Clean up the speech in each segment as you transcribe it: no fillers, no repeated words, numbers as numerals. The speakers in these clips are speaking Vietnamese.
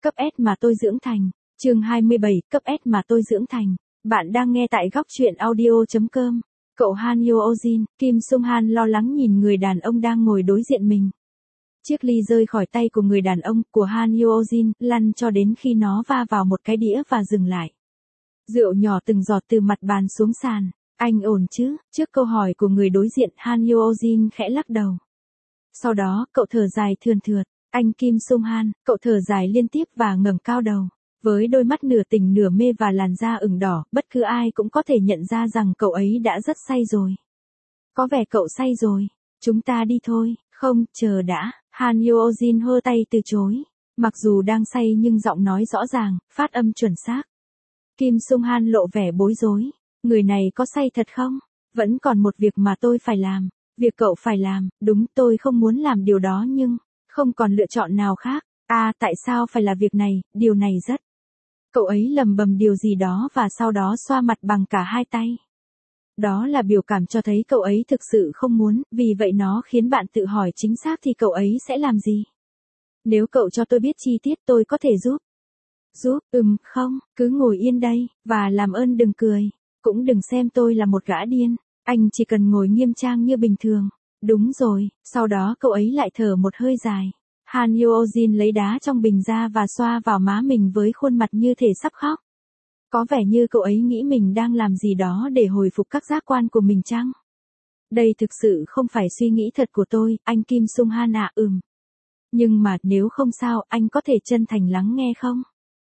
Cấp S mà tôi dưỡng thành. Chương 27, cấp S mà tôi dưỡng thành. Bạn đang nghe tại góc truyện audio.com. Cậu Han Yo-jin, Kim Sung Han lo lắng nhìn người đàn ông đang ngồi đối diện mình. Chiếc ly rơi khỏi tay của người đàn ông của Han Yo-jin, lăn cho đến khi nó va vào một cái đĩa và dừng lại. Rượu nhỏ từng giọt từ mặt bàn xuống sàn. Anh ổn chứ? Trước câu hỏi của người đối diện, Han Yo-jin khẽ lắc đầu. Sau đó, cậu thở dài thườn thượt. Anh Kim Sung Han, cậu thở dài liên tiếp và ngẩng cao đầu. Với đôi mắt nửa tỉnh nửa mê và làn da ửng đỏ, bất cứ ai cũng có thể nhận ra rằng cậu ấy đã rất say rồi. Có vẻ cậu say rồi. Chúng ta đi thôi. Không, chờ đã. Han Yo-jin hơ tay từ chối. Mặc dù đang say nhưng giọng nói rõ ràng, phát âm chuẩn xác. Kim Sung Han lộ vẻ bối rối. Người này có say thật không? Vẫn còn một việc mà tôi phải làm. Việc cậu phải làm, đúng, tôi không muốn làm điều đó nhưng không còn lựa chọn nào khác. Tại sao phải là việc này, điều này rất. Cậu ấy lầm bầm điều gì đó và sau đó xoa mặt bằng cả hai tay. Đó là biểu cảm cho thấy cậu ấy thực sự không muốn, vì vậy nó khiến bạn tự hỏi chính xác thì cậu ấy sẽ làm gì. Nếu cậu cho tôi biết chi tiết tôi có thể giúp. Giúp, không, cứ ngồi yên đây, và làm ơn đừng cười, cũng đừng xem tôi là một gã điên, anh chỉ cần ngồi nghiêm trang như bình thường. Đúng rồi, sau đó cậu ấy lại thở một hơi dài. Han Yo-jin lấy đá trong bình ra và xoa vào má mình với khuôn mặt như thể sắp khóc. Có vẻ như cậu ấy nghĩ mình đang làm gì đó để hồi phục các giác quan của mình chăng? Đây thực sự không phải suy nghĩ thật của tôi, anh Kim Sung Han ạ. Nhưng mà nếu không sao, anh có thể chân thành lắng nghe không?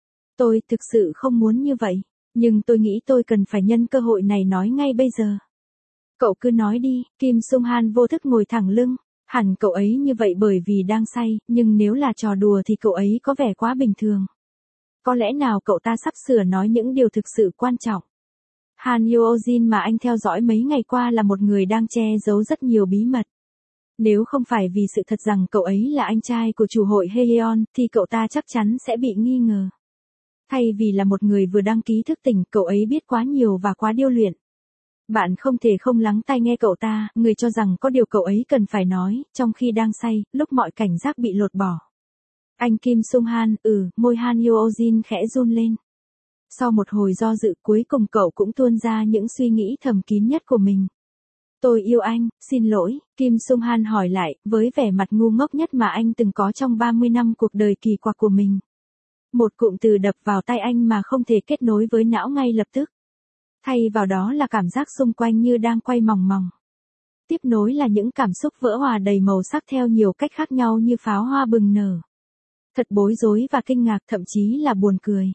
Tôi thực sự không muốn như vậy, nhưng tôi nghĩ tôi cần phải nhân cơ hội này nói ngay bây giờ. Cậu cứ nói đi. Kim Sung Han vô thức ngồi thẳng lưng. Hẳn cậu ấy như vậy bởi vì đang say, nhưng nếu là trò đùa thì cậu ấy có vẻ quá bình thường. Có lẽ nào cậu ta sắp sửa nói những điều thực sự quan trọng. Han Yo-jin mà anh theo dõi mấy ngày qua là một người đang che giấu rất nhiều bí mật. Nếu không phải vì sự thật rằng cậu ấy là anh trai của chủ hội Haeyeon, thì cậu ta chắc chắn sẽ bị nghi ngờ. Thay vì là một người vừa đăng ký thức tỉnh, cậu ấy biết quá nhiều và quá điêu luyện. Bạn không thể không lắng tai nghe cậu ta, người cho rằng có điều cậu ấy cần phải nói, trong khi đang say, lúc mọi cảnh giác bị lột bỏ. Anh Kim Sung Han, môi Han Yo-jin khẽ run lên. Sau một hồi do dự cuối cùng cậu cũng tuôn ra những suy nghĩ thầm kín nhất của mình. Tôi yêu anh, xin lỗi, Kim Sung Han hỏi lại, với vẻ mặt ngu ngốc nhất mà anh từng có trong 30 năm cuộc đời kỳ quặc của mình. Một cụm từ đập vào tai anh mà không thể kết nối với não ngay lập tức. Thay vào đó là cảm giác xung quanh như đang quay mòng mòng. Tiếp nối là những cảm xúc vỡ hòa đầy màu sắc theo nhiều cách khác nhau như pháo hoa bừng nở. Thật bối rối và kinh ngạc, thậm chí là buồn cười.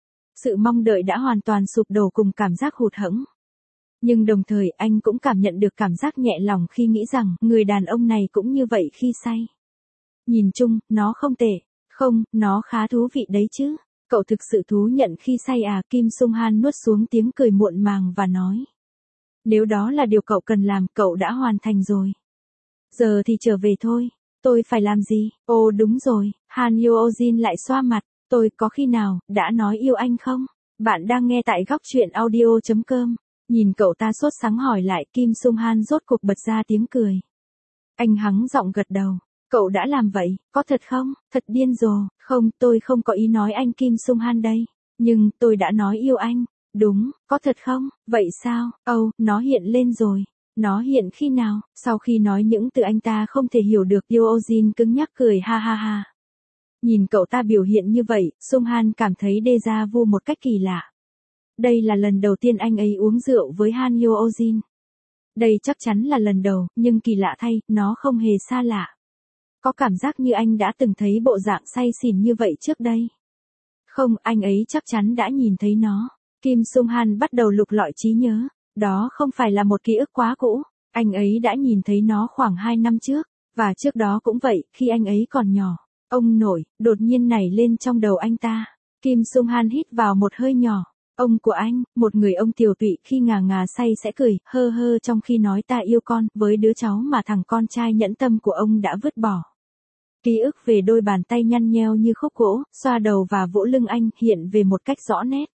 Sự mong đợi đã hoàn toàn sụp đổ cùng cảm giác hụt hẫng. Nhưng đồng thời anh cũng cảm nhận được cảm giác nhẹ lòng khi nghĩ rằng người đàn ông này cũng như vậy khi say. Nhìn chung, nó không tệ. Không, nó khá thú vị đấy chứ. Cậu thực sự thú nhận khi say à? Kim Sung Han nuốt xuống tiếng cười muộn màng và nói. Nếu đó là điều cậu cần làm, cậu đã hoàn thành rồi. Giờ thì trở về thôi. Tôi phải làm gì? Ồ đúng rồi, Han Yo-jin lại xoa mặt. Tôi có khi nào đã nói yêu anh không? Bạn đang nghe tại góc truyện audio.com. Nhìn cậu ta sốt sắng hỏi lại, Kim Sung Han rốt cuộc bật ra tiếng cười. Anh hắng giọng gật đầu. Cậu đã làm vậy, có thật không? Thật điên rồ. Không, tôi không có ý nói anh Kim Sung Han đây. Nhưng, tôi đã nói yêu anh. Đúng, có thật không? Vậy sao? Nó hiện lên rồi. Nó hiện khi nào? Sau khi nói những từ anh ta không thể hiểu được, Yo-jin cứng nhắc cười ha ha ha. Nhìn cậu ta biểu hiện như vậy, Sung Han cảm thấy déjà vu một cách kỳ lạ. Đây là lần đầu tiên anh ấy uống rượu với Han Yo-jin. Đây chắc chắn là lần đầu, nhưng kỳ lạ thay, nó không hề xa lạ. Có cảm giác như anh đã từng thấy bộ dạng say xỉn như vậy trước đây. Không, anh ấy chắc chắn đã nhìn thấy nó. Kim Sung Han bắt đầu lục lọi trí nhớ. Đó không phải là một ký ức quá cũ. Anh ấy đã nhìn thấy nó khoảng 2 năm trước. Và trước đó cũng vậy, khi anh ấy còn nhỏ. Ông nội, đột nhiên nảy lên trong đầu anh ta. Kim Sung Han hít vào một hơi nhỏ. Ông của anh, một người ông tiều tụy khi ngà ngà say sẽ cười, hơ hơ trong khi nói ta yêu con, với đứa cháu mà thằng con trai nhẫn tâm của ông đã vứt bỏ. Ký ức về đôi bàn tay nhăn nheo như khúc gỗ, xoa đầu và vỗ lưng anh, hiện về một cách rõ nét.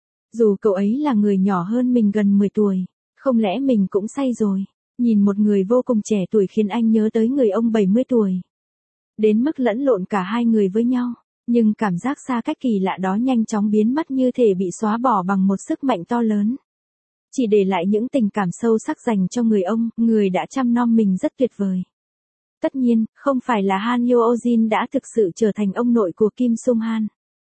Dù cậu ấy là người nhỏ hơn mình gần 10 tuổi, không lẽ mình cũng say rồi? Nhìn một người vô cùng trẻ tuổi khiến anh nhớ tới người ông 70 tuổi. Đến mức lẫn lộn cả hai người với nhau. Nhưng cảm giác xa cách kỳ lạ đó nhanh chóng biến mất như thể bị xóa bỏ bằng một sức mạnh to lớn. Chỉ để lại những tình cảm sâu sắc dành cho người ông, người đã chăm nom mình rất tuyệt vời. Tất nhiên, không phải là Han Hyo-jin đã thực sự trở thành ông nội của Kim Sung-han.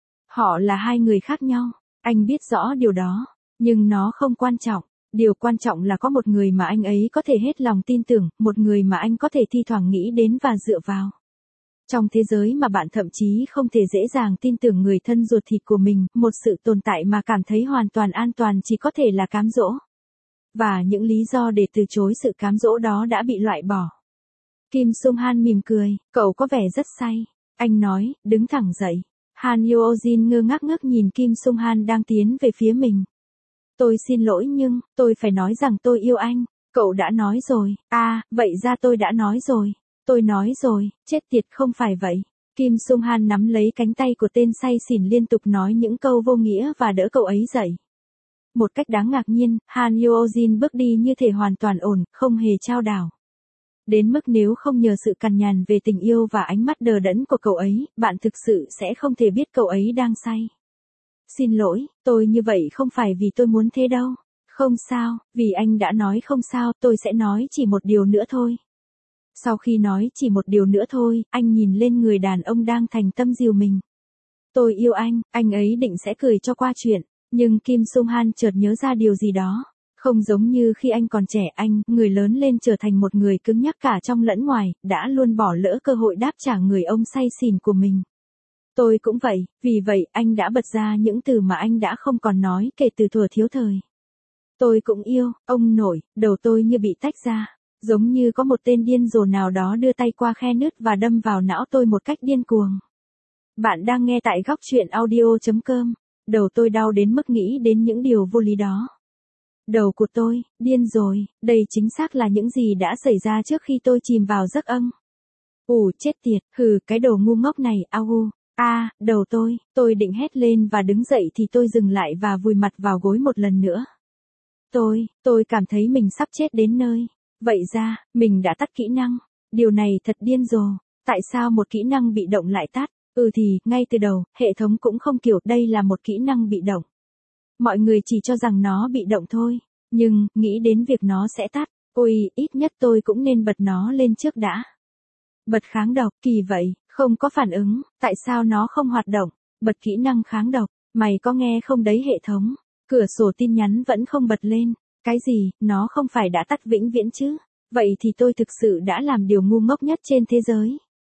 Họ là hai người khác nhau, anh biết rõ điều đó, nhưng nó không quan trọng. Điều quan trọng là có một người mà anh ấy có thể hết lòng tin tưởng, một người mà anh có thể thi thoảng nghĩ đến và dựa vào. Trong thế giới mà bạn thậm chí không thể dễ dàng tin tưởng người thân ruột thịt của mình, một sự tồn tại mà cảm thấy hoàn toàn an toàn chỉ có thể là cám dỗ. Và những lý do để từ chối sự cám dỗ đó đã bị loại bỏ. Kim Sung-han mỉm cười, cậu có vẻ rất say. Anh nói, đứng thẳng dậy. Han Hyo-jin ngơ ngác nhìn Kim Sung-han đang tiến về phía mình. Tôi xin lỗi nhưng, tôi phải nói rằng tôi yêu anh. Cậu đã nói rồi. À, vậy ra tôi đã nói rồi. Tôi nói rồi, chết tiệt không phải vậy. Kim Sung-han nắm lấy cánh tay của tên say xỉn liên tục nói những câu vô nghĩa và đỡ cậu ấy dậy. Một cách đáng ngạc nhiên, Han Hyo-jin bước đi như thể hoàn toàn ổn, không hề chao đảo. Đến mức nếu không nhờ sự cằn nhằn về tình yêu và ánh mắt đờ đẫn của cậu ấy, bạn thực sự sẽ không thể biết cậu ấy đang say. Xin lỗi, tôi như vậy không phải vì tôi muốn thế đâu. Không sao, vì anh đã nói không sao, tôi sẽ nói chỉ một điều nữa thôi. Sau khi nói chỉ một điều nữa thôi, anh nhìn lên người đàn ông đang thành tâm dìu mình. Tôi yêu anh ấy định sẽ cười cho qua chuyện, nhưng Kim Sung-han chợt nhớ ra điều gì đó. Không giống như khi anh còn trẻ anh, người lớn lên trở thành một người cứng nhắc cả trong lẫn ngoài, đã luôn bỏ lỡ cơ hội đáp trả người ông say xỉn của mình. Tôi cũng vậy, vì vậy anh đã bật ra những từ mà anh đã không còn nói kể từ thuở thiếu thời. Tôi cũng yêu, ông nội, đầu tôi như bị tách ra. Giống như có một tên điên rồ nào đó đưa tay qua khe nứt và đâm vào não tôi một cách điên cuồng. Bạn đang nghe tại góc truyện audio.com. Đầu tôi đau đến mức nghĩ đến những điều vô lý đó. Đầu của tôi, điên rồi, đây chính xác là những gì đã xảy ra trước khi tôi chìm vào giấc âm. Chết tiệt, cái đồ ngu ngốc này, đầu tôi định hét lên và đứng dậy thì tôi dừng lại và vùi mặt vào gối một lần nữa. Tôi cảm thấy mình sắp chết đến nơi. Vậy ra, mình đã tắt kỹ năng. Điều này thật điên rồ. Tại sao một kỹ năng bị động lại tắt? Thì, ngay từ đầu, hệ thống cũng không kiểu đây là một kỹ năng bị động. Mọi người chỉ cho rằng nó bị động thôi. Nhưng, nghĩ đến việc nó sẽ tắt. Ít nhất tôi cũng nên bật nó lên trước đã. Bật kháng độc, kỳ vậy, không có phản ứng, tại sao nó không hoạt động? Bật kỹ năng kháng độc, mày có nghe không đấy hệ thống? Cửa sổ tin nhắn vẫn không bật lên. Cái gì, nó không phải đã tắt vĩnh viễn chứ? Vậy thì tôi thực sự đã làm điều ngu ngốc nhất trên thế giới.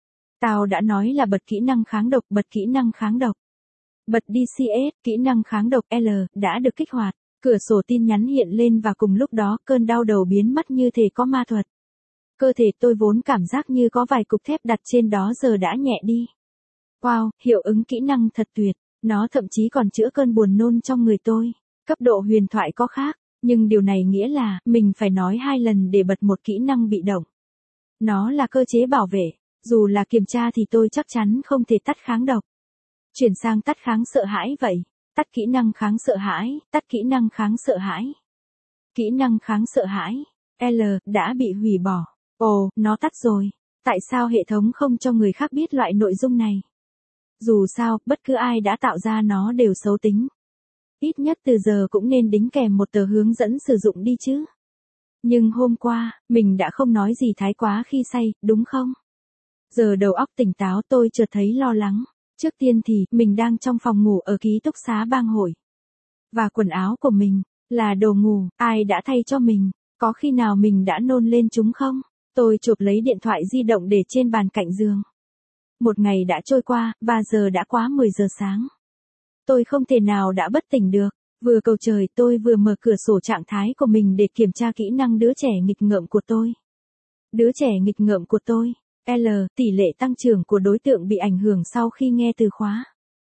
Tao đã nói là bật kỹ năng kháng độc, bật kỹ năng kháng độc. Bật DCS, kỹ năng kháng độc L, đã được kích hoạt. Cửa sổ tin nhắn hiện lên và cùng lúc đó cơn đau đầu biến mất như thể có ma thuật. Cơ thể tôi vốn cảm giác như có vài cục thép đặt trên đó giờ đã nhẹ đi. Wow, hiệu ứng kỹ năng thật tuyệt. Nó thậm chí còn chữa cơn buồn nôn trong người tôi. Cấp độ huyền thoại có khác. Nhưng điều này nghĩa là, mình phải nói 2 lần để bật một kỹ năng bị động. Nó là cơ chế bảo vệ, dù là kiểm tra thì tôi chắc chắn không thể tắt kháng độc. Chuyển sang tắt kháng sợ hãi vậy. Tắt kỹ năng kháng sợ hãi, tắt kỹ năng kháng sợ hãi. Kỹ năng kháng sợ hãi, L, đã bị hủy bỏ. Nó tắt rồi. Tại sao hệ thống không cho người khác biết loại nội dung này? Dù sao, bất cứ ai đã tạo ra nó đều xấu tính. Ít nhất từ giờ cũng nên đính kèm một tờ hướng dẫn sử dụng đi chứ. Nhưng hôm qua, mình đã không nói gì thái quá khi say, đúng không? Giờ đầu óc tỉnh táo tôi chợt thấy lo lắng. Trước tiên thì, mình đang trong phòng ngủ ở ký túc xá bang hội. Và quần áo của mình, là đồ ngủ, ai đã thay cho mình? Có khi nào mình đã nôn lên chúng không? Tôi chụp lấy điện thoại di động để trên bàn cạnh giường. Một ngày đã trôi qua, và giờ đã quá 10 giờ sáng. Tôi không thể nào đã bất tỉnh được. Vừa cầu trời tôi vừa mở cửa sổ trạng thái của mình để kiểm tra kỹ năng đứa trẻ nghịch ngợm của tôi. Đứa trẻ nghịch ngợm của tôi. L, tỷ lệ tăng trưởng của đối tượng bị ảnh hưởng sau khi nghe từ khóa.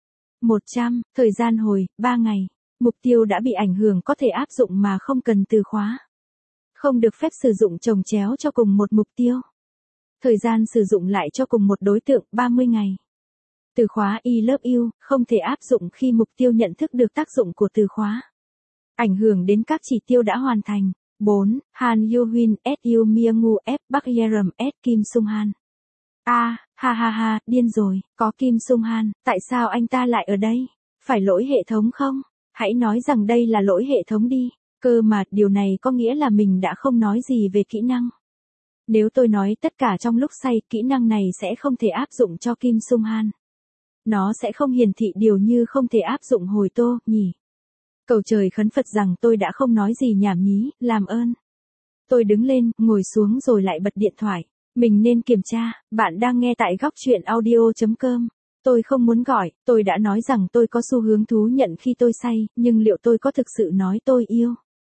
100, thời gian hồi, 3 ngày. Mục tiêu đã bị ảnh hưởng có thể áp dụng mà không cần từ khóa. Không được phép sử dụng chồng chéo cho cùng một mục tiêu. Thời gian sử dụng lại cho cùng một đối tượng, 30 ngày. Từ khóa I love you, không thể áp dụng khi mục tiêu nhận thức được tác dụng của từ khóa. Ảnh hưởng đến các chỉ tiêu đã hoàn thành. 4. Han Yoo-win, S. Yoo Myung-woo, F. Park Ye-ram, S. Kim Sung-han. Ha ha ha, điên rồi, có Kim Sung Han, tại sao anh ta lại ở đây? Phải lỗi hệ thống không? Hãy nói rằng đây là lỗi hệ thống đi. Cơ mà, điều này có nghĩa là mình đã không nói gì về kỹ năng. Nếu tôi nói tất cả trong lúc say, kỹ năng này sẽ không thể áp dụng cho Kim Sung Han. Nó sẽ không hiển thị điều như không thể áp dụng hồi tô, nhỉ? Cầu trời khấn Phật rằng tôi đã không nói gì nhảm nhí, làm ơn. Tôi đứng lên, ngồi xuống rồi lại bật điện thoại. Mình nên kiểm tra, bạn đang nghe tại góc chuyện audio.com. Tôi không muốn gọi, tôi đã nói rằng tôi có xu hướng thú nhận khi tôi say, nhưng liệu tôi có thực sự nói tôi yêu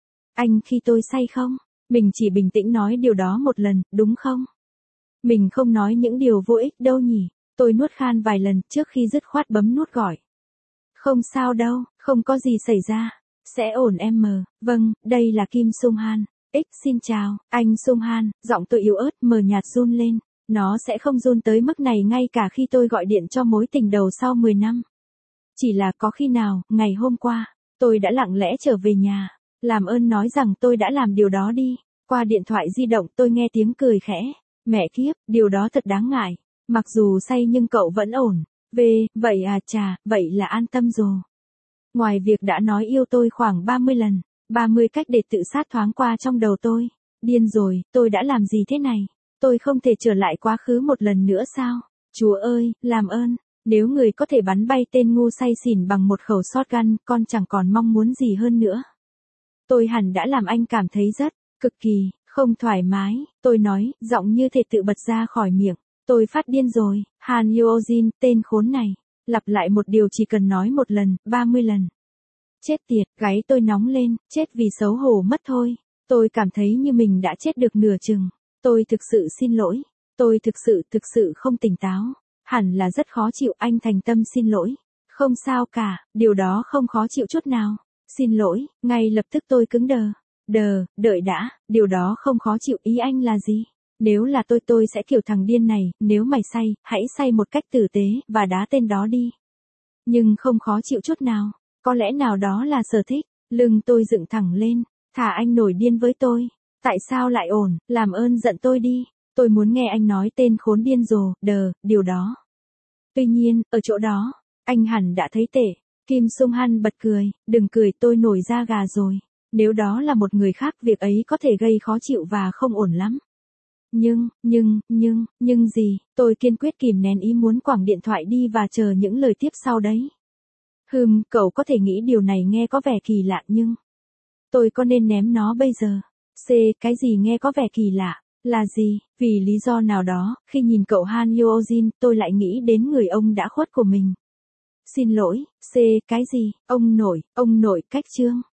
anh khi tôi say không? Mình chỉ bình tĩnh nói điều đó một lần, đúng không? Mình không nói những điều vô ích đâu nhỉ? Tôi nuốt khan vài lần trước khi dứt khoát bấm nút gọi. Không sao đâu, không có gì xảy ra. Sẽ ổn em mờ. Vâng, đây là Kim Sung Han. Xin chào, anh Sung Han. Giọng tôi yếu ớt mờ nhạt run lên. Nó sẽ không run tới mức này ngay cả khi tôi gọi điện cho mối tình đầu sau 10 năm. Chỉ là có khi nào, ngày hôm qua, tôi đã lặng lẽ trở về nhà. Làm ơn nói rằng tôi đã làm điều đó đi. Qua điện thoại di động tôi nghe tiếng cười khẽ. Mẹ kiếp, điều đó thật đáng ngại. Mặc dù say nhưng cậu vẫn ổn. Vậy à chà, vậy là an tâm rồi. Ngoài việc đã nói yêu tôi khoảng 30 lần, 30 cách để tự sát thoáng qua trong đầu tôi. Điên rồi, tôi đã làm gì thế này? Tôi không thể trở lại quá khứ một lần nữa sao? Chúa ơi, làm ơn. Nếu người có thể bắn bay tên ngu say xỉn bằng một khẩu shotgun, con chẳng còn mong muốn gì hơn nữa. Tôi hẳn đã làm anh cảm thấy rất, cực kỳ, không thoải mái. Tôi nói, giọng như thể tự bật ra khỏi miệng. Tôi phát điên rồi, Han Yo-jin, tên khốn này. Lặp lại một điều chỉ cần nói một lần, 30 lần. Chết tiệt, gáy tôi nóng lên, chết vì xấu hổ mất thôi. Tôi cảm thấy như mình đã chết được nửa chừng. Tôi thực sự xin lỗi. Tôi thực sự không tỉnh táo. Hẳn là rất khó chịu, anh thành tâm xin lỗi. Không sao cả, điều đó không khó chịu chút nào. Xin lỗi, ngay lập tức tôi cứng đờ. Đợi đã, điều đó không khó chịu, ý anh là gì? Nếu là tôi sẽ kiểu thằng điên này, nếu mày say, hãy say một cách tử tế, và đá tên đó đi. Nhưng không khó chịu chút nào, có lẽ nào đó là sở thích, lưng tôi dựng thẳng lên, thả anh nổi điên với tôi. Tại sao lại ổn, làm ơn giận tôi đi, tôi muốn nghe anh nói tên khốn điên rồ, điều đó. Tuy nhiên, ở chỗ đó, anh hẳn đã thấy tệ. Kim Sung Han bật cười, đừng cười, tôi nổi da gà rồi. Nếu đó là một người khác việc ấy có thể gây khó chịu và không ổn lắm. Nhưng gì, tôi kiên quyết kìm nén ý muốn quẳng điện thoại đi và chờ những lời tiếp sau đấy. Cậu có thể nghĩ điều này nghe có vẻ kỳ lạ nhưng... Tôi có nên ném nó bây giờ? Cái gì nghe có vẻ kỳ lạ? Là gì? Vì lý do nào đó, khi nhìn cậu Han Yo-jin, tôi lại nghĩ đến người ông đã khuất của mình. Xin lỗi, cái gì? Ông nội, cách chương.